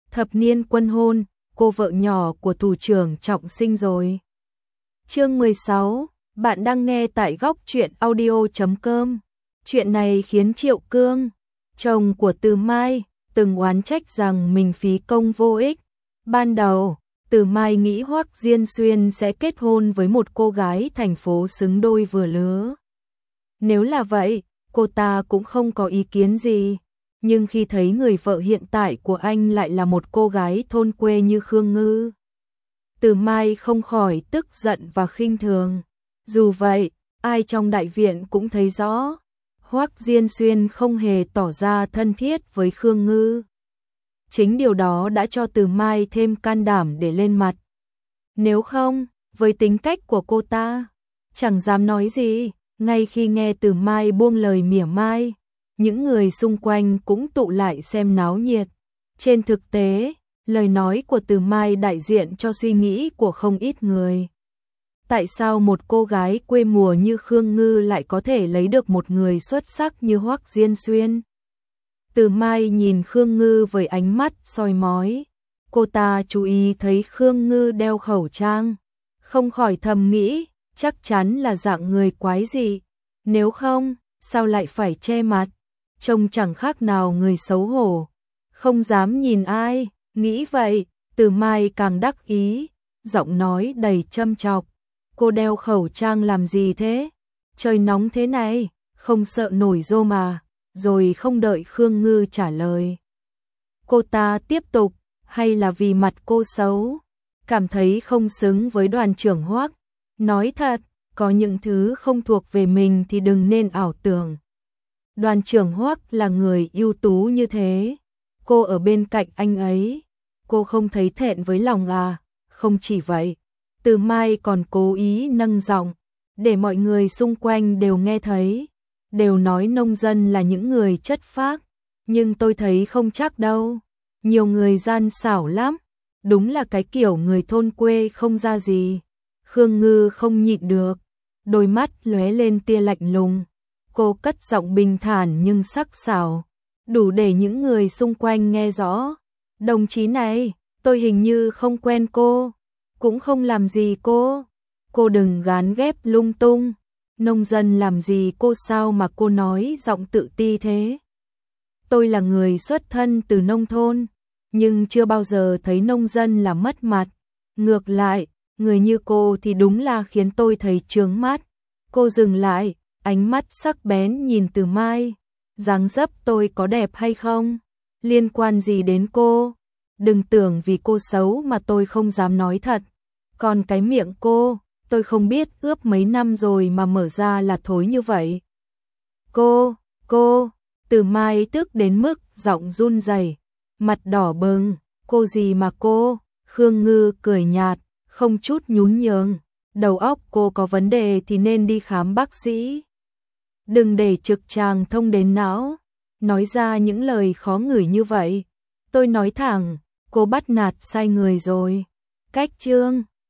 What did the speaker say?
thập niên quân hôn, cô vợ nhỏ của thủ trưởng Trọng Sinh rồi. Chương 16, bạn đang nghe tại góc truyện audio.com. Chuyện này khiến Triệu Cương, chồng của Từ Mai, từng oán trách rằng mình phí công vô ích. Ban đầu, Từ Mai nghĩ Hoắc Diên Xuyên sẽ kết hôn với một cô gái thành phố xứng đôi vừa lứa. Nếu là vậy, cô ta cũng không có ý kiến gì. Nhưng khi thấy người vợ hiện tại của anh lại là một cô gái thôn quê như Khương Ngư, Từ Mai không khỏi tức giận và khinh thường. Dù vậy, ai trong đại viện cũng thấy rõ, Hoắc Diên Xuyên không hề tỏ ra thân thiết với Khương Ngư. Chính điều đó đã cho Từ Mai thêm can đảm để lên mặt. Nếu không, với tính cách của cô ta, chẳng dám nói gì. Ngay khi nghe Từ Mai buông lời mỉa mai, những người xung quanh cũng tụ lại xem náo nhiệt. Trên thực tế, lời nói của Từ Mai đại diện cho suy nghĩ của không ít người. Tại sao một cô gái quê mùa như Khương Ngư lại có thể lấy được một người xuất sắc như Hoắc Diên Xuyên? Từ Mai nhìn Khương Ngư với ánh mắt soi mói. Cô ta chú ý thấy Khương Ngư đeo khẩu trang, không khỏi thầm nghĩ, chắc chắn là dạng người quái dị. Nếu không, sao lại phải che mặt? Trông chẳng khác nào người xấu hổ, không dám nhìn ai. Nghĩ vậy, Từ Mai càng đắc ý, giọng nói đầy châm chọc. Cô đeo khẩu trang làm gì thế? Trời nóng thế này, không sợ nổi rô mà. Rồi không đợi Khương Ngư trả lời, cô ta tiếp tục, hay là vì mặt cô xấu, cảm thấy không xứng với đoàn trưởng Hoắc. Nói thật, có những thứ không thuộc về mình thì đừng nên ảo tưởng. Đoàn trưởng Hoắc là người ưu tú như thế, cô ở bên cạnh anh ấy, cô không thấy thẹn với lòng à? Không chỉ vậy, Từ Mai còn cố ý nâng giọng, để mọi người xung quanh đều nghe thấy. Đều nói nông dân là những người chất phác, nhưng tôi thấy không chắc đâu. Nhiều người gian xảo lắm, đúng là cái kiểu người thôn quê không ra gì. Khương Ngư không nhịn được, đôi mắt lóe lên tia lạnh lùng. Cô cất giọng bình thản nhưng sắc sảo, đủ để những người xung quanh nghe rõ. Đồng chí này, tôi hình như không quen cô, cũng không làm gì cô. Cô đừng gán ghép lung tung. Nông dân làm gì cô, sao mà cô nói giọng tự ti thế? Tôi là người xuất thân từ nông thôn, nhưng chưa bao giờ thấy nông dân là mất mặt. Ngược lại, người như cô thì đúng là khiến tôi thấy chướng mắt. Cô dừng lại, ánh mắt sắc bén nhìn Từ Mai. Dáng dấp tôi có đẹp hay không? Liên quan gì đến cô? Đừng tưởng vì cô xấu mà tôi không dám nói thật. Còn cái miệng cô, tôi không biết ướp mấy năm rồi mà mở ra là thối như vậy. Cô, Từ Mai tức đến mức giọng run rẩy, mặt đỏ bừng. Cô gì mà cô? Khương Ngư cười nhạt, không chút nhún nhường. Đầu óc cô có vấn đề thì nên đi khám bác sĩ. Đừng để trực tràng thông đến não, nói ra những lời khó ngửi như vậy. Tôi nói thẳng, cô bắt nạt sai người rồi. Cách chương